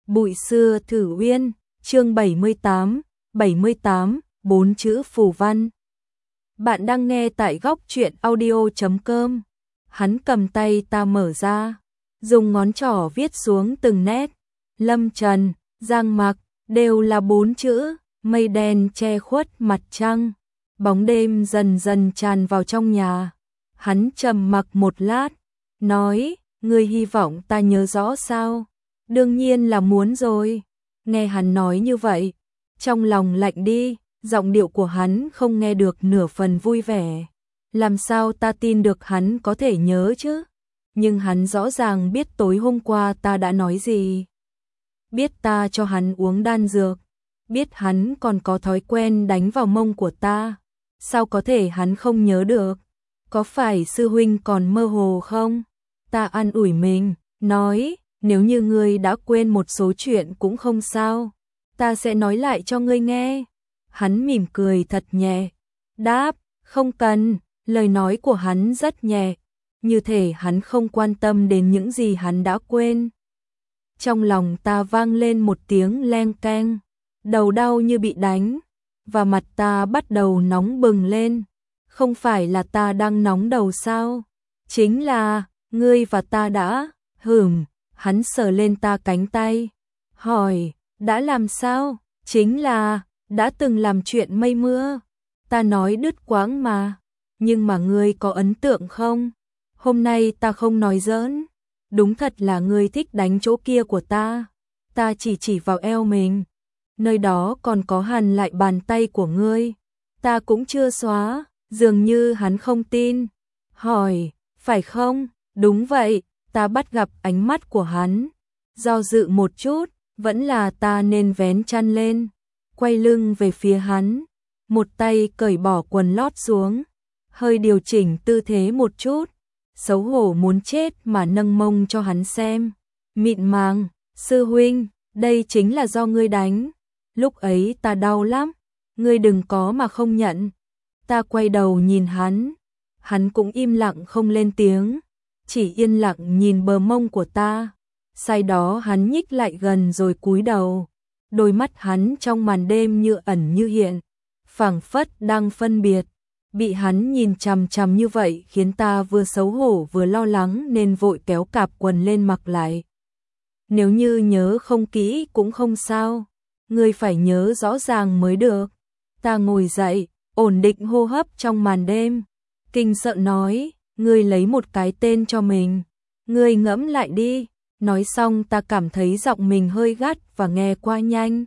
Bụi xưa thử uyên, chương 78, 4 chữ phù văn. Bạn đang nghe tại góc truyện audio.com. Hắn cầm tay ta mở ra, dùng ngón trỏ viết xuống từng nét. Lâm Trần, Giang Mặc, đều là 4 chữ, mây đen che khuất mặt trăng. Bóng đêm dần dần tràn vào trong nhà. Hắn trầm mặc một lát, nói, ngươi hy vọng ta nhớ rõ sao? Đương nhiên là muốn rồi. Nghe hắn nói như vậy, trong lòng lạnh đi, giọng điệu của hắn không nghe được nửa phần vui vẻ. Làm sao ta tin được hắn có thể nhớ chứ? Nhưng hắn rõ ràng biết tối hôm qua ta đã nói gì. Biết ta cho hắn uống đan dược, biết hắn còn có thói quen đánh vào mông của ta. Sao có thể hắn không nhớ được? Có phải sư huynh còn mơ hồ không? Ta an ủi mình, nói, nếu như ngươi đã quên một số chuyện cũng không sao, ta sẽ nói lại cho ngươi nghe. Hắn mỉm cười thật nhẹ, đáp, không cần. Lời nói của hắn rất nhẹ, như thể hắn không quan tâm đến những gì hắn đã quên. Trong lòng ta vang lên một tiếng leng keng, đầu đau như bị đánh, và mặt ta bắt đầu nóng bừng lên. Không phải là ta đang nóng đầu sao? Chính là, ngươi và ta đã, hắn sờ lên ta cánh tay, hỏi, đã làm sao? Chính là, đã từng làm chuyện mây mưa. Ta nói đứt quãng mà, nhưng mà ngươi có ấn tượng không? Hôm nay ta không nói giỡn, đúng thật là ngươi thích đánh chỗ kia của ta. Ta chỉ vào eo mình, nơi đó còn có hằn lại bàn tay của ngươi. Ta cũng chưa xóa, dường như hắn không tin. Hỏi, phải không? Đúng vậy. Ta bắt gặp ánh mắt của hắn, do dự một chút, vẫn là ta nên vén chăn lên, quay lưng về phía hắn, một tay cởi bỏ quần lót xuống, hơi điều chỉnh tư thế một chút, xấu hổ muốn chết mà nâng mông cho hắn xem. Mịn màng, sư huynh, đây chính là do ngươi đánh, lúc ấy ta đau lắm, ngươi đừng có mà không nhận. Ta quay đầu nhìn hắn cũng im lặng không lên tiếng, chỉ yên lặng nhìn bờ mông của ta. Sau đó hắn nhích lại gần rồi cúi đầu, đôi mắt hắn trong màn đêm như ẩn như hiện, phảng phất đang phân biệt. Bị hắn nhìn chằm chằm như vậy khiến ta vừa xấu hổ vừa lo lắng nên vội kéo cạp quần lên mặc lại. Nếu như nhớ không kỹ cũng không sao, ngươi phải nhớ rõ ràng mới được. Ta ngồi dậy, ổn định hô hấp trong màn đêm, kinh sợ nói, ngươi lấy một cái tên cho mình, ngươi ngẫm lại đi. Nói xong ta cảm thấy giọng mình hơi gắt và nghe qua nhanh.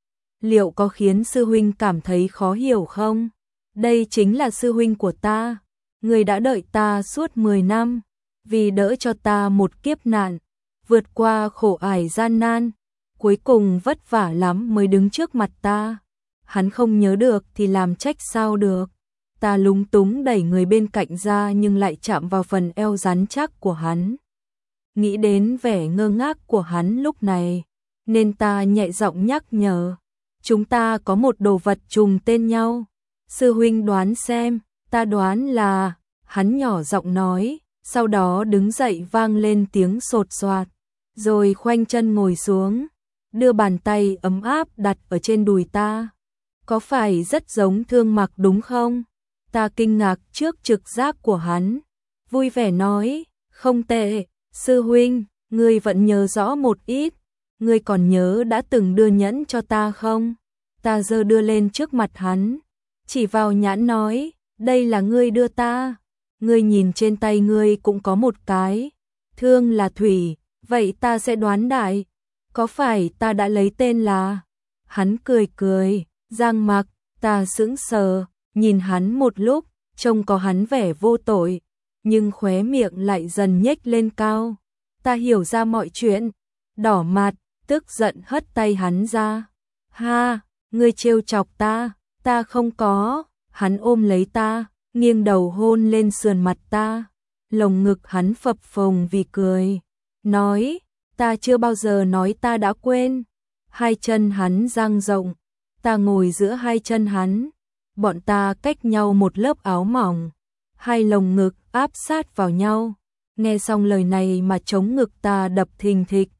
Liệu có khiến sư huynh cảm thấy khó hiểu không? Đây chính là sư huynh của ta. Ngươi đã đợi ta suốt 10 năm, vì đỡ cho ta một kiếp nạn, vượt qua khổ ải gian nan, cuối cùng vất vả lắm mới đứng trước mặt ta. Hắn không nhớ được thì làm trách sao được. Ta lúng túng đẩy người bên cạnh ra nhưng lại chạm vào phần eo rắn chắc của hắn. Nghĩ đến vẻ ngơ ngác của hắn lúc này, nên ta nhẹ giọng nhắc nhở, chúng ta có một đồ vật trùng tên nhau. Sư huynh đoán xem. Ta đoán là, hắn nhỏ giọng nói, sau đó đứng dậy vang lên tiếng sột soạt, rồi khoanh chân ngồi xuống, đưa bàn tay ấm áp đặt ở trên đùi ta. Có phải rất giống Thương Mặc đúng không? Ta kinh ngạc trước trực giác của hắn, vui vẻ nói, không tệ, sư huynh, ngươi vẫn nhớ rõ một ít, ngươi còn nhớ đã từng đưa nhẫn cho ta không? Ta giơ đưa lên trước mặt hắn, chỉ vào nhẫn nói, đây là ngươi đưa ta, ngươi nhìn trên tay ngươi cũng có một cái, thương là thủy, vậy ta sẽ đoán đại, có phải ta đã lấy tên là? Hắn cười cười, Giang Mặc. Ta sững sờ, nhìn hắn một lúc, trông có hắn vẻ vô tội, nhưng khóe miệng lại dần nhếch lên cao. Ta hiểu ra mọi chuyện, đỏ mặt, tức giận hất tay hắn ra. Ha, ngươi trêu chọc ta, ta không có. Hắn ôm lấy ta, nghiêng đầu hôn lên sườn mặt ta. Lồng ngực hắn phập phồng vì cười, nói, ta chưa bao giờ nói ta đã quên. Hai chân hắn dang rộng, ta ngồi giữa hai chân hắn, bọn ta cách nhau một lớp áo mỏng, hai lồng ngực áp sát vào nhau. Nghe xong lời này mà trống ngực ta đập thình thịch,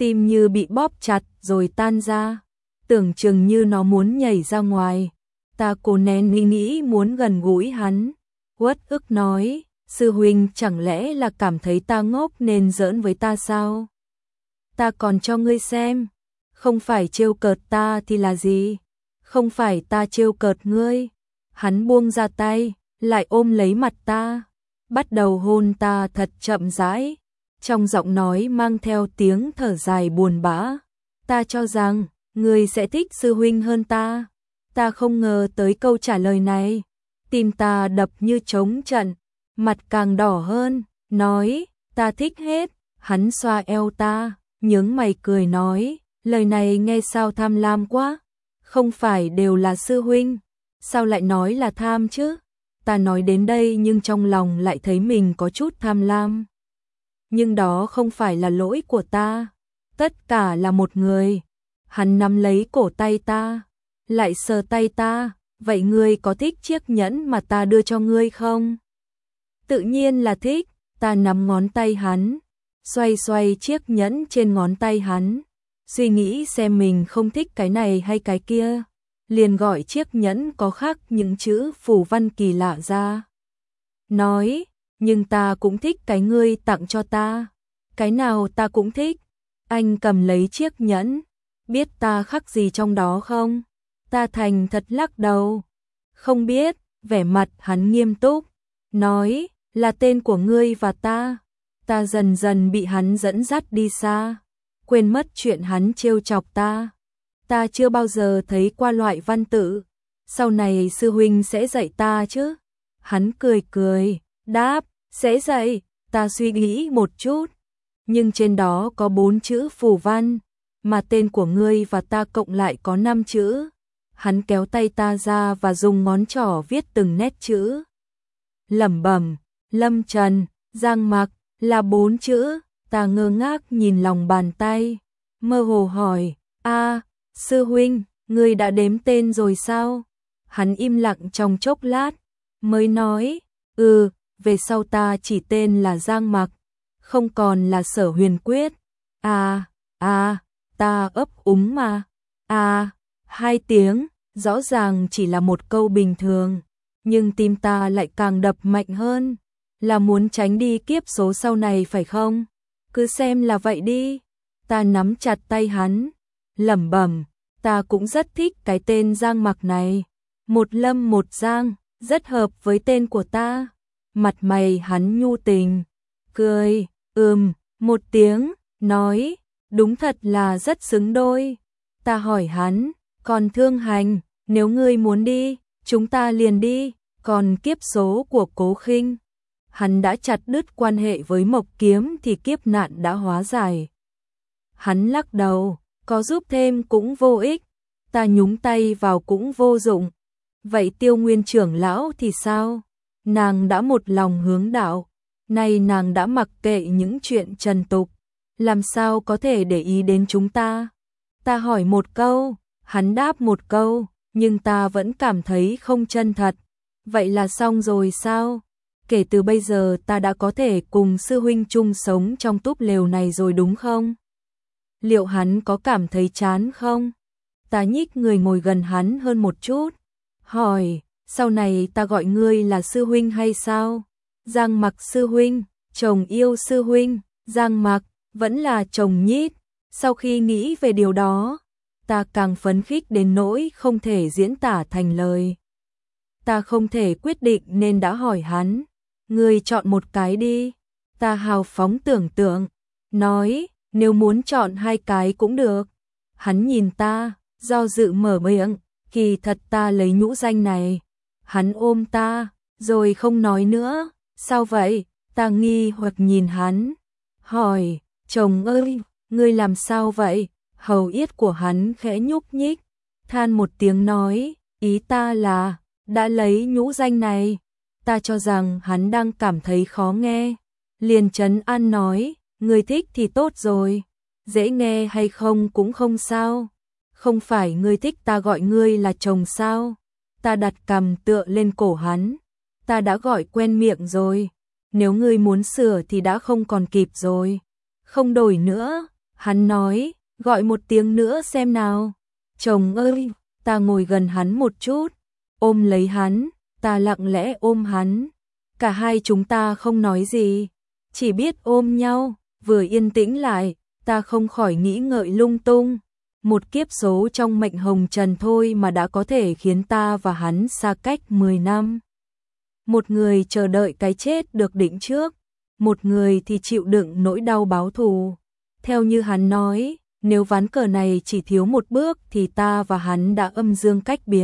tim như bị bóp chặt rồi tan ra, tưởng chừng như nó muốn nhảy ra ngoài. Ta cố nén ý nghĩ muốn gần gũi hắn, uất ức nói, sư huynh chẳng lẽ là cảm thấy ta ngốc nên giỡn với ta sao? Ta còn cho ngươi xem, không phải trêu cợt ta thì là gì? Không phải ta trêu cợt ngươi. Hắn buông ra tay, lại ôm lấy mặt ta, bắt đầu hôn ta thật chậm rãi, trong giọng nói mang theo tiếng thở dài buồn bã. Ta cho rằng, ngươi sẽ thích sư huynh hơn ta. Ta không ngờ tới câu trả lời này. Tim ta đập như trống trận, mặt càng đỏ hơn, nói, ta thích hết. Hắn xoa eo ta, nhướng mày cười nói, lời này nghe sao tham lam quá. Không phải đều là sư huynh, sao lại nói là tham chứ? Ta nói đến đây nhưng trong lòng lại thấy mình có chút tham lam. Nhưng đó không phải là lỗi của ta, tất cả là một người. Hắn nắm lấy cổ tay ta, lại sờ tay ta, vậy ngươi có thích chiếc nhẫn mà ta đưa cho ngươi không? Tự nhiên là thích. Ta nắm ngón tay hắn, xoay xoay chiếc nhẫn trên ngón tay hắn, suy nghĩ xem mình không thích cái này hay cái kia, liền gọi chiếc nhẫn có khắc những chữ phù văn kỳ lạ ra. Nói, nhưng ta cũng thích cái ngươi tặng cho ta, cái nào ta cũng thích. Anh cầm lấy chiếc nhẫn, biết ta khắc gì trong đó không? Ta thành thật lắc đầu, không biết. Vẻ mặt hắn nghiêm túc, nói, là tên của ngươi và ta. Ta dần dần bị hắn dẫn dắt đi xa, quên mất chuyện hắn trêu chọc ta. Ta chưa bao giờ thấy qua loại văn tự, sau này sư huynh sẽ dạy ta chứ? Hắn cười cười, đáp, sẽ dạy. Ta suy nghĩ một chút, nhưng trên đó có 4 chữ phù văn, mà tên của ngươi và ta cộng lại có 5 chữ. Hắn kéo tay ta ra và dùng ngón trỏ viết từng nét chữ. Lẩm bẩm, Lâm Trần, Giang Mặc, là 4 chữ. Ta ngơ ngác nhìn lòng bàn tay, mơ hồ hỏi, sư huynh, ngươi đã đếm tên rồi sao? Hắn im lặng trong chốc lát, mới nói, về sau ta chỉ tên là Giang Mặc, không còn là Sở Huyền Quyết. Ta ấp úng mà. 2 tiếng, rõ ràng chỉ là một câu bình thường, nhưng tim ta lại càng đập mạnh hơn, là muốn tránh đi kiếp số sau này phải không? Cứ xem là vậy đi. Ta nắm chặt tay hắn, lẩm bẩm, ta cũng rất thích cái tên Giang Mặc này. Một Lâm một Giang, rất hợp với tên của ta. Mặt mày hắn nhu tình, cười, một tiếng, nói, đúng thật là rất xứng đôi. Ta hỏi hắn, còn Thương Hành, nếu ngươi muốn đi, chúng ta liền đi, còn kiếp số của Cố Khinh, hắn đã chặt đứt quan hệ với Mộc Kiếm thì kiếp nạn đã hóa giải. Hắn lắc đầu, có giúp thêm cũng vô ích, ta nhúng tay vào cũng vô dụng. Vậy Tiêu Nguyên trưởng lão thì sao? Nàng đã một lòng hướng đạo, nay nàng đã mặc kệ những chuyện trần tục, làm sao có thể để ý đến chúng ta? Ta hỏi một câu, hắn đáp một câu, nhưng ta vẫn cảm thấy không chân thật. Vậy là xong rồi sao? Kể từ bây giờ ta đã có thể cùng sư huynh chung sống trong túp lều này rồi đúng không? Liệu hắn có cảm thấy chán không? Ta nhích người ngồi gần hắn hơn một chút, hỏi, sau này ta gọi ngươi là sư huynh hay sao? Giang Mặc sư huynh, chồng yêu sư huynh. Giang Mặc, vẫn là chồng nhít. Sau khi nghĩ về điều đó, ta càng phấn khích đến nỗi không thể diễn tả thành lời. Ta không thể quyết định nên đã hỏi hắn, ngươi chọn một cái đi. Ta hào phóng tưởng tượng, nói, nếu muốn chọn 2 cái cũng được. Hắn nhìn ta, do dự mở miệng, kỳ thật ta lấy nhũ danh này. Hắn ôm ta, rồi không nói nữa. Sao vậy? Ta nghi hoặc nhìn hắn, hỏi, chồng ơi, ngươi làm sao vậy? Hầu yết của hắn khẽ nhúc nhích, than một tiếng nói, ý ta là, đã lấy nhũ danh này. Ta cho rằng hắn đang cảm thấy khó nghe, liền trấn an nói, ngươi thích thì tốt rồi, dễ nghe hay không cũng không sao. Không phải ngươi thích ta gọi ngươi là chồng sao? Ta đặt cằm tựa lên cổ hắn, ta đã gọi quen miệng rồi, nếu ngươi muốn sửa thì đã không còn kịp rồi. Không đổi nữa. Hắn nói, gọi một tiếng nữa xem nào. Chồng ơi, ta ngồi gần hắn một chút, ôm lấy hắn, ta lặng lẽ ôm hắn. Cả hai chúng ta không nói gì, chỉ biết ôm nhau, vừa yên tĩnh lại, ta không khỏi nghĩ ngợi lung tung. Một kiếp số trong mệnh hồng trần thôi mà đã có thể khiến ta và hắn xa cách 10 năm. Một người chờ đợi cái chết được định trước, một người thì chịu đựng nỗi đau báo thù. Theo như hắn nói, nếu ván cờ này chỉ thiếu một bước thì ta và hắn đã âm dương cách biệt.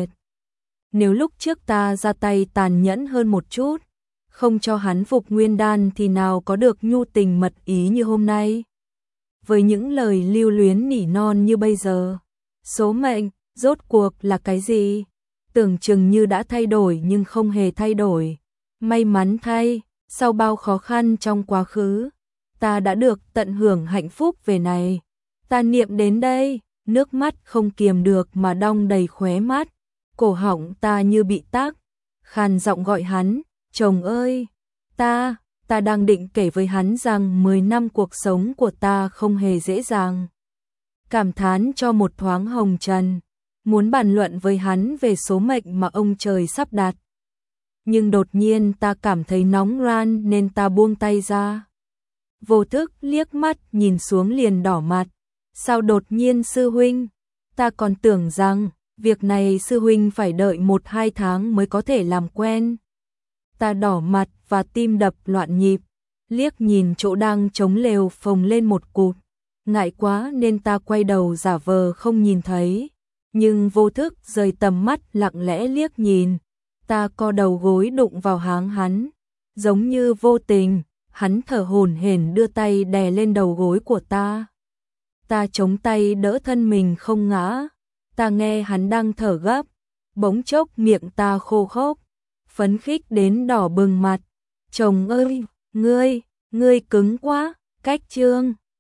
Nếu lúc trước ta ra tay tàn nhẫn hơn một chút, không cho hắn phục nguyên đan thì nào có được nhu tình mật ý như hôm nay. Với những lời lưu luyến nỉ non như bây giờ, số mệnh, rốt cuộc là cái gì? Tưởng chừng như đã thay đổi nhưng không hề thay đổi. May mắn thay, sau bao khó khăn trong quá khứ, ta đã được tận hưởng hạnh phúc về này. Ta niệm đến đây, nước mắt không kiềm được mà đong đầy khóe mắt, cổ họng ta như bị tắc, khàn giọng gọi hắn, chồng ơi, ta đang định kể với hắn rằng 10 năm cuộc sống của ta không hề dễ dàng. Cảm thán cho một thoáng hồng trần, muốn bàn luận với hắn về số mệnh mà ông trời sắp đặt. Nhưng đột nhiên ta cảm thấy nóng ran nên ta buông tay ra. Vô thức liếc mắt nhìn xuống liền đỏ mặt. Sao đột nhiên sư huynh? Ta còn tưởng rằng việc này sư huynh phải đợi 1-2 tháng mới có thể làm quen. Ta đỏ mặt và tim đập loạn nhịp, liếc nhìn chỗ đang chống lều phồng lên một cụt. Ngại quá nên ta quay đầu giả vờ không nhìn thấy, nhưng vô thức rời tầm mắt lặng lẽ liếc nhìn. Ta co đầu gối đụng vào háng hắn, giống như vô tình, hắn thở hổn hển đưa tay đè lên đầu gối của ta. Ta chống tay đỡ thân mình không ngã, ta nghe hắn đang thở gấp, bỗng chốc miệng ta khô khốc, phấn khích đến đỏ bừng mặt. Chồng ơi, ngươi cứng quá, cách chương.